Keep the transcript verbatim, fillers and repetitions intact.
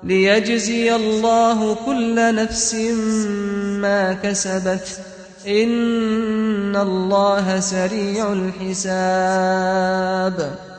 ليجزي الله كل نفس ما كسبت إن الله سريع الحساب